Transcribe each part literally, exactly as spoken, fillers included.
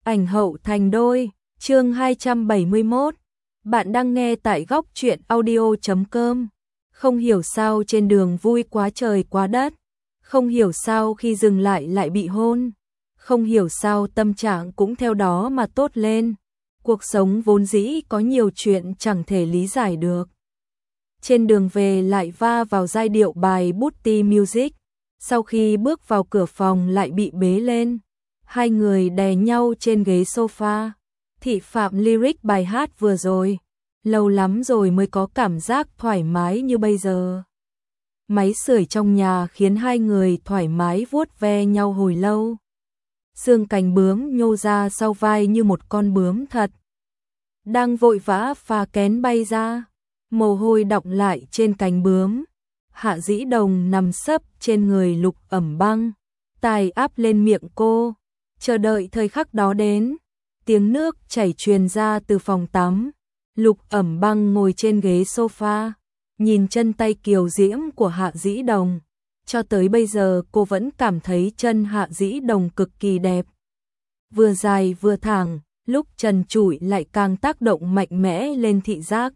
Ảnh hậu thành đôi, chương hai trăm bảy mươi mốt. Bạn đang nghe tại góc truyện audio chấm com. Không hiểu sao trên đường vui quá trời quá đất. Không hiểu sao khi dừng lại lại bị hôn. Không hiểu sao tâm trạng cũng theo đó mà tốt lên. Cuộc sống vốn dĩ có nhiều chuyện chẳng thể lý giải được. Trên đường về lại va vào giai điệu bài Booty Music. Sau khi bước vào cửa phòng lại bị bế lên. Hai người đè nhau trên ghế sofa. Thị phạm lyric bài hát vừa rồi. Lâu lắm rồi mới có cảm giác thoải mái như bây giờ. Máy sưởi trong nhà khiến hai người thoải mái vuốt ve nhau hồi lâu. Xương cánh bướm nhô ra sau vai như một con bướm thật. Đang vội vã phá kén bay ra. Mồ hôi đọng lại trên cánh bướm. Hạ Dĩ Đồng nằm sấp trên người Lục Ẩm Băng. Tai áp lên miệng cô. Chờ đợi thời khắc đó đến. Tiếng nước chảy truyền ra từ phòng tắm. Lục Ẩm Băng ngồi trên ghế sofa. Nhìn chân tay kiều diễm của Hạ Dĩ Đồng. Cho tới bây giờ cô vẫn cảm thấy chân Hạ Dĩ Đồng cực kỳ đẹp. Vừa dài vừa thẳng. Lúc trần trụi lại càng tác động mạnh mẽ lên thị giác.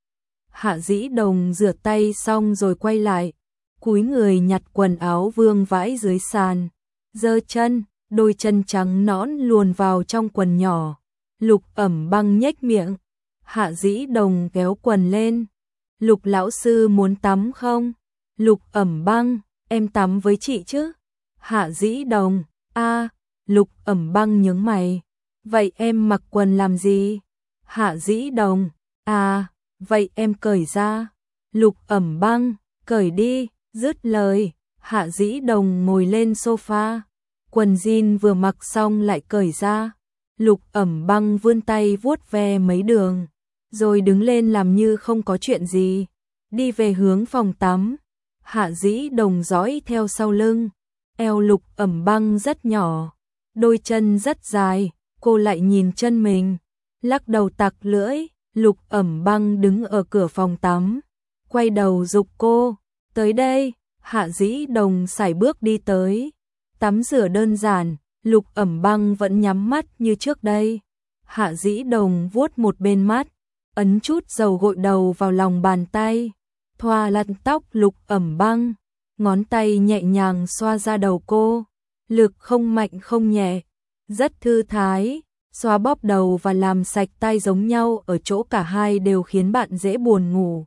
Hạ Dĩ Đồng rửa tay xong rồi quay lại. Cúi người nhặt quần áo vương vãi dưới sàn. Giơ chân. Đôi chân trắng nõn luồn vào trong quần nhỏ. Lục Ẩm Băng nhếch miệng. Hạ Dĩ Đồng kéo quần lên. Lục lão sư muốn tắm không? Lục Ẩm Băng, em tắm với chị chứ? Hạ Dĩ Đồng, a, Lục Ẩm Băng nhướng mày. Vậy em mặc quần làm gì? Hạ Dĩ Đồng, à, vậy em cởi ra. Lục Ẩm Băng, cởi đi, dứt lời. Hạ Dĩ Đồng ngồi lên sofa. Quần jean vừa mặc xong lại cởi ra. Lục Ẩm Băng vươn tay vuốt ve mấy đường, rồi đứng lên làm như không có chuyện gì, đi về hướng phòng tắm. Hạ Dĩ Đồng dõi theo sau lưng. Eo Lục Ẩm Băng rất nhỏ, đôi chân rất dài, cô lại nhìn chân mình, lắc đầu tặc lưỡi. Lục Ẩm Băng đứng ở cửa phòng tắm, quay đầu giục cô, tới đây. Hạ Dĩ Đồng sải bước đi tới. Tắm rửa đơn giản, Lục Ẩm Băng vẫn nhắm mắt như trước đây. Hạ Dĩ Đồng vuốt một bên mắt, ấn chút dầu gội đầu vào lòng bàn tay, thoa lăn tóc Lục Ẩm Băng, ngón tay nhẹ nhàng xoa ra đầu cô, lực không mạnh không nhẹ, rất thư thái, xoa bóp đầu và làm sạch tay giống nhau ở chỗ cả hai đều khiến bạn dễ buồn ngủ.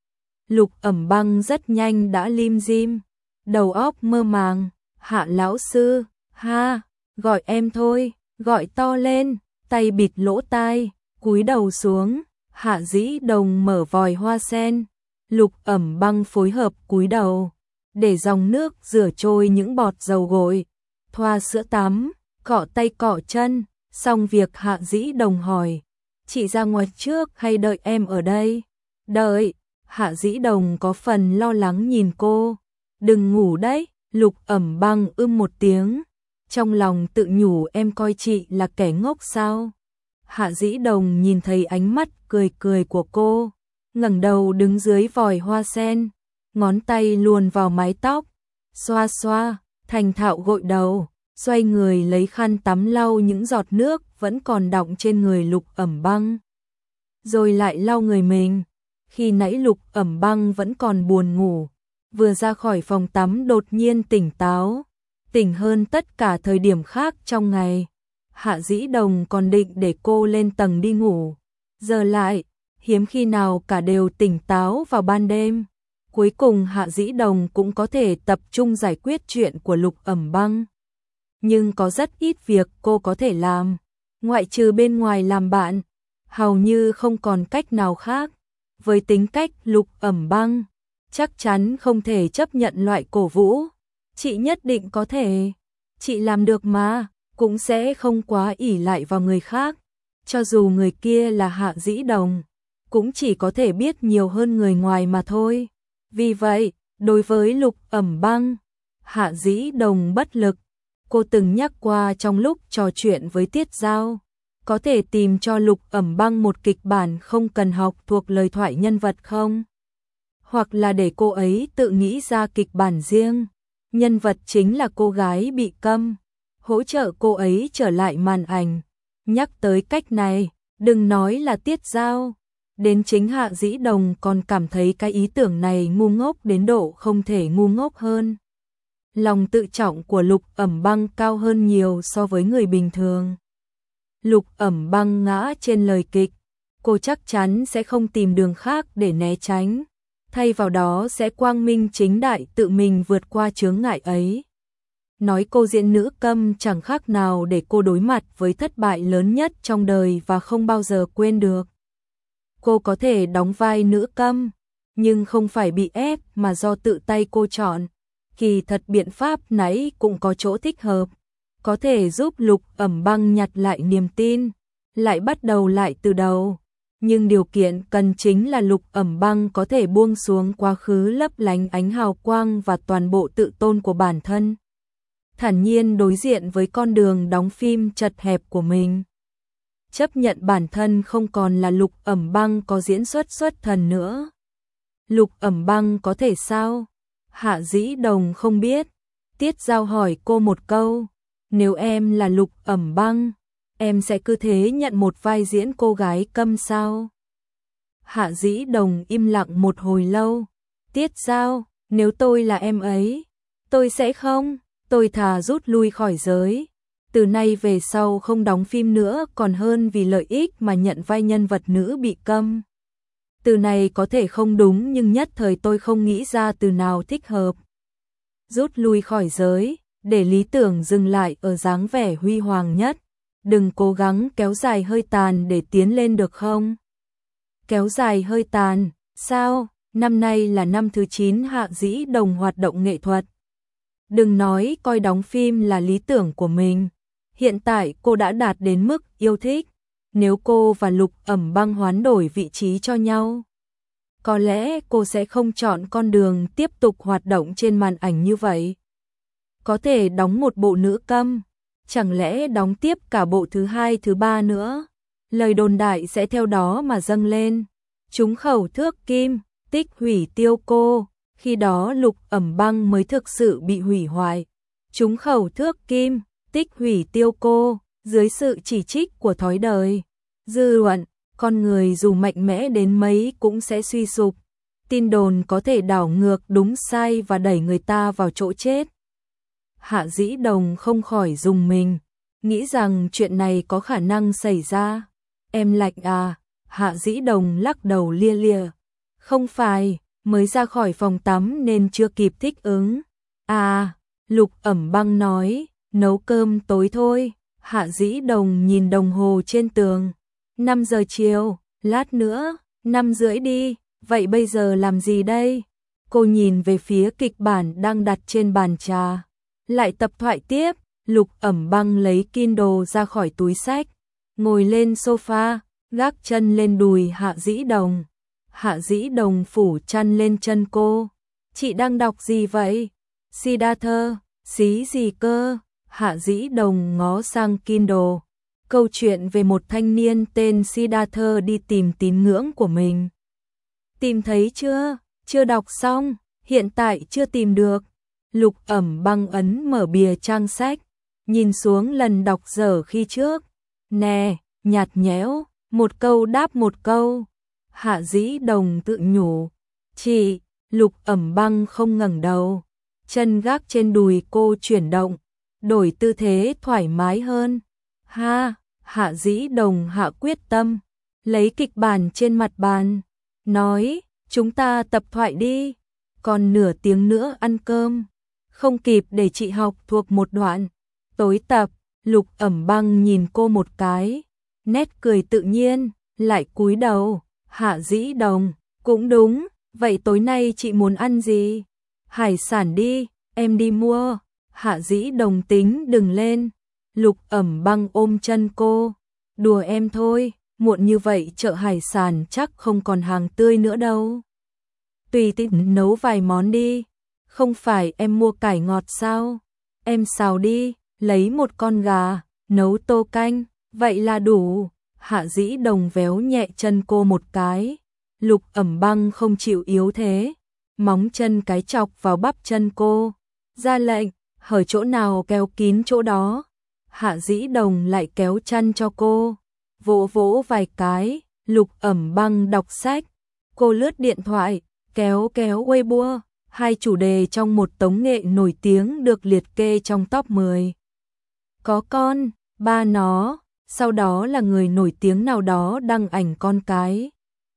Lục Ẩm Băng rất nhanh đã lim dim, đầu óc mơ màng. Hạ lão sư, ha, gọi em thôi, gọi to lên, tay bịt lỗ tai, cúi đầu xuống. Hạ Dĩ Đồng mở vòi hoa sen. Lục Ẩm Băng phối hợp cúi đầu, để dòng nước rửa trôi những bọt dầu gội, thoa sữa tắm, cọ tay cọ chân. Xong việc Hạ Dĩ Đồng hỏi, chị ra ngoài trước hay đợi em ở đây? Đợi. Hạ Dĩ Đồng có phần lo lắng nhìn cô. Đừng ngủ đấy. Lục Ẩm Băng ưm một tiếng, trong lòng tự nhủ em coi chị là kẻ ngốc sao? Hạ Dĩ Đồng nhìn thấy ánh mắt cười cười của cô, ngẩng đầu đứng dưới vòi hoa sen, ngón tay luồn vào mái tóc, xoa xoa, thành thạo gội đầu, xoay người lấy khăn tắm lau những giọt nước vẫn còn đọng trên người Lục Ẩm Băng, rồi lại lau người mình. Khi nãy Lục Ẩm Băng vẫn còn buồn ngủ, vừa ra khỏi phòng tắm đột nhiên tỉnh táo, tỉnh hơn tất cả thời điểm khác trong ngày. Hạ Dĩ Đồng còn định để cô lên tầng đi ngủ, giờ lại, hiếm khi nào cả đều tỉnh táo vào ban đêm. Cuối cùng Hạ Dĩ Đồng cũng có thể tập trung giải quyết chuyện của Lục Ẩm Băng. Nhưng có rất ít việc cô có thể làm, ngoại trừ bên ngoài làm bạn, hầu như không còn cách nào khác. Với tính cách Lục Ẩm Băng, chắc chắn không thể chấp nhận loại cổ vũ. Chị nhất định có thể. Chị làm được mà, cũng sẽ không quá ỷ lại vào người khác. Cho dù người kia là Hạ Dĩ Đồng, cũng chỉ có thể biết nhiều hơn người ngoài mà thôi. Vì vậy, đối với Lục Ẩm Băng, Hạ Dĩ Đồng bất lực. Cô từng nhắc qua trong lúc trò chuyện với Tiết Giao, có thể tìm cho Lục Ẩm Băng một kịch bản không cần học thuộc lời thoại nhân vật không? Hoặc là để cô ấy tự nghĩ ra kịch bản riêng. Nhân vật chính là cô gái bị câm, hỗ trợ cô ấy trở lại màn ảnh. Nhắc tới cách này, đừng nói là Tiết Giao, đến chính Hạ Dĩ Đồng còn cảm thấy cái ý tưởng này ngu ngốc đến độ không thể ngu ngốc hơn. Lòng tự trọng của Lục Ẩm Băng cao hơn nhiều so với người bình thường. Lục Ẩm Băng ngã trên lời kịch, cô chắc chắn sẽ không tìm đường khác để né tránh, thay vào đó sẽ quang minh chính đại tự mình vượt qua chướng ngại ấy. Nói cô diễn nữ câm chẳng khác nào để cô đối mặt với thất bại lớn nhất trong đời và không bao giờ quên được. Cô có thể đóng vai nữ câm, nhưng không phải bị ép mà do tự tay cô chọn. Kỳ thật biện pháp nãy cũng có chỗ thích hợp, có thể giúp Lục Ẩm Băng nhặt lại niềm tin, lại bắt đầu lại từ đầu. Nhưng điều kiện cần chính là Lục Ẩm Băng có thể buông xuống quá khứ lấp lánh ánh hào quang và toàn bộ tự tôn của bản thân, thản nhiên đối diện với con đường đóng phim chật hẹp của mình. Chấp nhận bản thân không còn là Lục Ẩm Băng có diễn xuất xuất thần nữa. Lục Ẩm Băng có thể sao? Hạ Dĩ Đồng không biết. Tiết Giao hỏi cô một câu, nếu em là Lục Ẩm Băng, em sẽ cứ thế nhận một vai diễn cô gái câm sao? Hạ Dĩ Đồng im lặng một hồi lâu. Tiết Giao, nếu tôi là em ấy, tôi sẽ không, tôi thà rút lui khỏi giới. Từ nay về sau không đóng phim nữa còn hơn vì lợi ích mà nhận vai nhân vật nữ bị câm. Từ này có thể không đúng nhưng nhất thời tôi không nghĩ ra từ nào thích hợp. Rút lui khỏi giới, để lý tưởng dừng lại ở dáng vẻ huy hoàng nhất. Đừng cố gắng kéo dài hơi tàn để tiến lên được không? Kéo dài hơi tàn, sao? Năm nay là năm thứ chín Hạ Dĩ Đồng hoạt động nghệ thuật. Đừng nói coi đóng phim là lý tưởng của mình. Hiện tại cô đã đạt đến mức yêu thích. Nếu cô và Lục Ẩm Băng hoán đổi vị trí cho nhau, có lẽ cô sẽ không chọn con đường tiếp tục hoạt động trên màn ảnh như vậy. Có thể đóng một bộ nữ câm, chẳng lẽ đóng tiếp cả bộ thứ hai thứ ba nữa. Lời đồn đại sẽ theo đó mà dâng lên. Trúng khẩu thước kim, tích hủy tiêu cô. Khi đó Lục Ẩm Băng mới thực sự bị hủy hoại. Trúng khẩu thước kim, tích hủy tiêu cô, dưới sự chỉ trích của thói đời. Dư luận, con người dù mạnh mẽ đến mấy cũng sẽ suy sụp. Tin đồn có thể đảo ngược đúng sai và đẩy người ta vào chỗ chết. Hạ Dĩ Đồng không khỏi rùng mình, nghĩ rằng chuyện này có khả năng xảy ra. Em lạnh à? Hạ Dĩ Đồng lắc đầu lia lịa. Không phải, mới ra khỏi phòng tắm nên chưa kịp thích ứng. À, Lục Ẩm Băng nói, nấu cơm tối thôi. Hạ Dĩ Đồng nhìn đồng hồ trên tường. năm giờ chiều, lát nữa, năm rưỡi đi, vậy bây giờ làm gì đây? Cô nhìn về phía kịch bản đang đặt trên bàn trà. Lại tập thoại tiếp, Lục Ẩm Băng lấy Kindle ra khỏi túi sách, ngồi lên sofa, gác chân lên đùi Hạ Dĩ Đồng. Hạ Dĩ Đồng phủ chăn lên chân cô. Chị đang đọc gì vậy? Siddhartha, xí gì cơ? Hạ Dĩ Đồng ngó sang Kindle. Câu chuyện về một thanh niên tên Siddhartha đi tìm tín ngưỡng của mình. Tìm thấy chưa? Chưa đọc xong, hiện tại chưa tìm được. Lục Ẩm Băng ấn mở bìa trang sách, nhìn xuống lần đọc dở khi trước. Nè, nhạt nhẽo, một câu đáp một câu. Hạ Dĩ Đồng tự nhủ. Chị, Lục Ẩm Băng không ngẩng đầu. Chân gác trên đùi cô chuyển động, đổi tư thế thoải mái hơn. Ha, Hạ Dĩ Đồng hạ quyết tâm, lấy kịch bản trên mặt bàn, nói, chúng ta tập thoại đi, còn nửa tiếng nữa ăn cơm. Không kịp để chị học thuộc một đoạn. Tối tập, Lục Ẩm Băng nhìn cô một cái, nét cười tự nhiên, lại cúi đầu. Hạ Dĩ Đồng, cũng đúng, vậy tối nay chị muốn ăn gì? Hải sản đi, em đi mua. Hạ Dĩ Đồng tính đừng lên. Lục Ẩm Băng ôm chân cô, đùa em thôi, muộn như vậy chợ hải sản chắc không còn hàng tươi nữa đâu. Tùy tiện nấu vài món đi. Không phải em mua cải ngọt sao? Em xào đi, lấy một con gà, nấu tô canh, vậy là đủ. Hạ Dĩ Đồng véo nhẹ chân cô một cái. Lục Ẩm Băng không chịu yếu thế, móng chân cái chọc vào bắp chân cô, ra lệnh, hở chỗ nào kéo kín chỗ đó. Hạ Dĩ Đồng lại kéo chăn cho cô, vỗ vỗ vài cái. Lục Ẩm Băng đọc sách, cô lướt điện thoại, kéo kéo Weibo, hai chủ đề trong một tống nghệ nổi tiếng được liệt kê trong top mười. Có con, ba nó, sau đó là người nổi tiếng nào đó đăng ảnh con cái.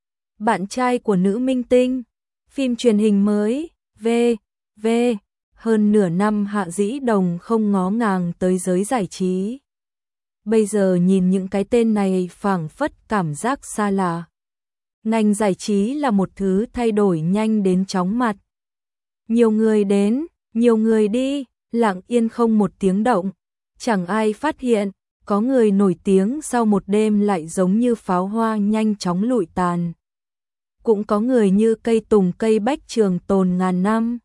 Bạn trai của nữ minh tinh, phim truyền hình mới, v, v. Hơn nửa năm Hạ Dĩ Đồng không ngó ngàng tới giới giải trí. Bây giờ nhìn những cái tên này phảng phất cảm giác xa lạ. Ngành giải trí là một thứ thay đổi nhanh đến chóng mặt. Nhiều người đến, nhiều người đi, lặng yên không một tiếng động. Chẳng ai phát hiện, có người nổi tiếng sau một đêm lại giống như pháo hoa nhanh chóng lụi tàn. Cũng có người như cây tùng cây bách trường tồn ngàn năm.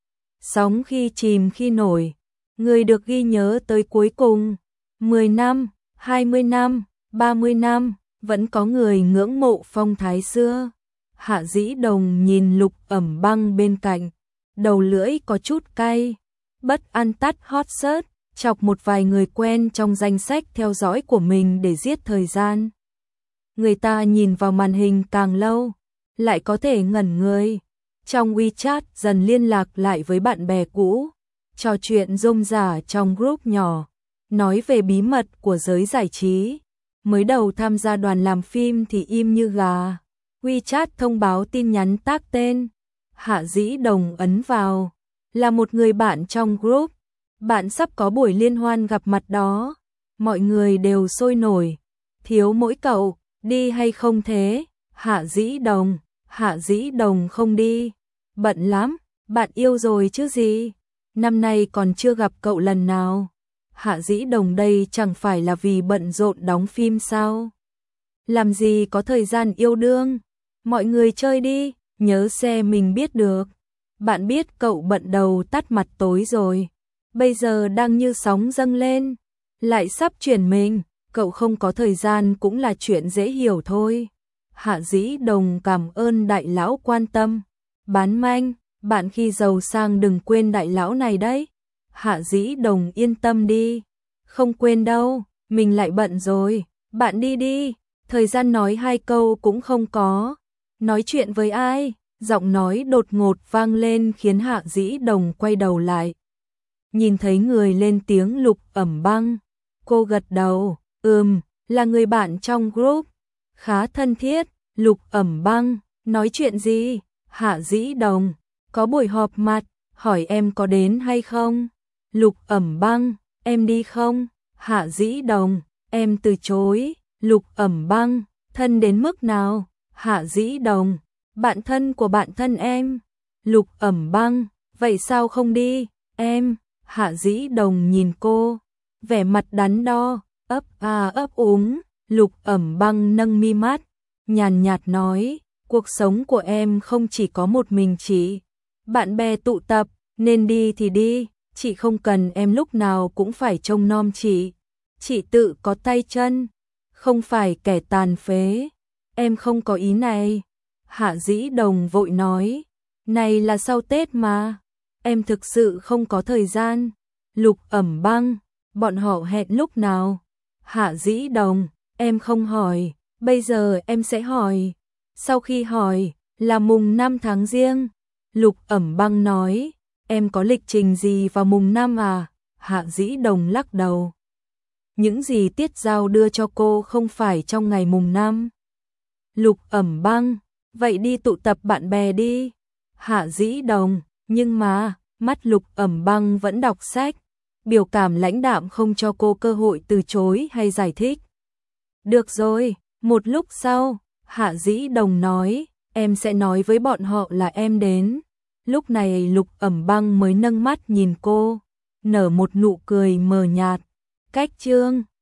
Sóng khi chìm khi nổi, người được ghi nhớ tới cuối cùng. mười năm, hai mươi năm, ba mươi năm, vẫn có người ngưỡng mộ phong thái xưa. Hạ Dĩ Đồng nhìn Lục Ẩm Băng bên cạnh, đầu lưỡi có chút cay. Bất an tắt hot search, chọc một vài người quen trong danh sách theo dõi của mình để giết thời gian. Người ta nhìn vào màn hình càng lâu, lại có thể ngẩn người. Trong WeChat dần liên lạc lại với bạn bè cũ, trò chuyện rôm rả trong group nhỏ, nói về bí mật của giới giải trí. Mới đầu tham gia đoàn làm phim thì im như gà. WeChat thông báo tin nhắn tác tên. Hạ Dĩ Đồng ấn vào, là một người bạn trong group. Bạn sắp có buổi liên hoan gặp mặt đó. Mọi người đều sôi nổi. Thiếu mỗi cậu, đi hay không thế? Hạ Dĩ Đồng, Hạ Dĩ Đồng không đi. Bận lắm, bạn yêu rồi chứ gì. Năm nay còn chưa gặp cậu lần nào. Hạ Dĩ Đồng đây chẳng phải là vì bận rộn đóng phim sao? Làm gì có thời gian yêu đương. Mọi người chơi đi, nhớ xe mình biết được. Bạn biết cậu bận đầu tắt mặt tối rồi. Bây giờ đang như sóng dâng lên, lại sắp chuyển mình, cậu không có thời gian cũng là chuyện dễ hiểu thôi. Hạ Dĩ Đồng cảm ơn đại lão quan tâm. Bán manh, bạn khi giàu sang đừng quên đại lão này đấy. Hạ Dĩ Đồng yên tâm đi. Không quên đâu, mình lại bận rồi. Bạn đi đi, thời gian nói hai câu cũng không có. Nói chuyện với ai? Giọng nói đột ngột vang lên khiến Hạ Dĩ Đồng quay đầu lại. Nhìn thấy người lên tiếng Lục Ẩm Băng. Cô gật đầu, ừm, là người bạn trong group. Khá thân thiết. Lục Ẩm Băng, nói chuyện gì? Hạ Dĩ Đồng, có buổi họp mặt, hỏi em có đến hay không? Lục Ẩm Băng, em đi không? Hạ Dĩ Đồng, em từ chối. Lục Ẩm Băng, thân đến mức nào? Hạ Dĩ Đồng, bạn thân của bạn thân em. Lục Ẩm Băng, vậy sao không đi? Em, Hạ Dĩ Đồng nhìn cô, vẻ mặt đắn đo, ấp à ấp úng. Lục Ẩm Băng nâng mi mắt, nhàn nhạt nói, cuộc sống của em không chỉ có một mình chị. Bạn bè tụ tập, nên đi thì đi, chị không cần em lúc nào cũng phải trông nom chị. Chị tự có tay chân, không phải kẻ tàn phế. Em không có ý này. Hạ Dĩ Đồng vội nói, này là sau Tết mà, em thực sự không có thời gian. Lục Ẩm Băng, bọn họ hẹn lúc nào? Hạ Dĩ Đồng, em không hỏi, bây giờ em sẽ hỏi. Sau khi hỏi, là mùng năm tháng Giêng. Lục Ẩm Băng nói, em có lịch trình gì vào mùng năm à? Hạ Dĩ Đồng lắc đầu. Những gì Tiết Giao đưa cho cô không phải trong ngày mùng năm. Lục Ẩm Băng, vậy đi tụ tập bạn bè đi. Hạ Dĩ Đồng, nhưng mà, mắt Lục Ẩm Băng vẫn đọc sách. Biểu cảm lãnh đạm không cho cô cơ hội từ chối hay giải thích. Được rồi, một lúc sau, Hạ Dĩ Đồng nói, em sẽ nói với bọn họ là em đến. Lúc này Lục Ẩm Băng mới nâng mắt nhìn cô, nở một nụ cười mờ nhạt. Cách chương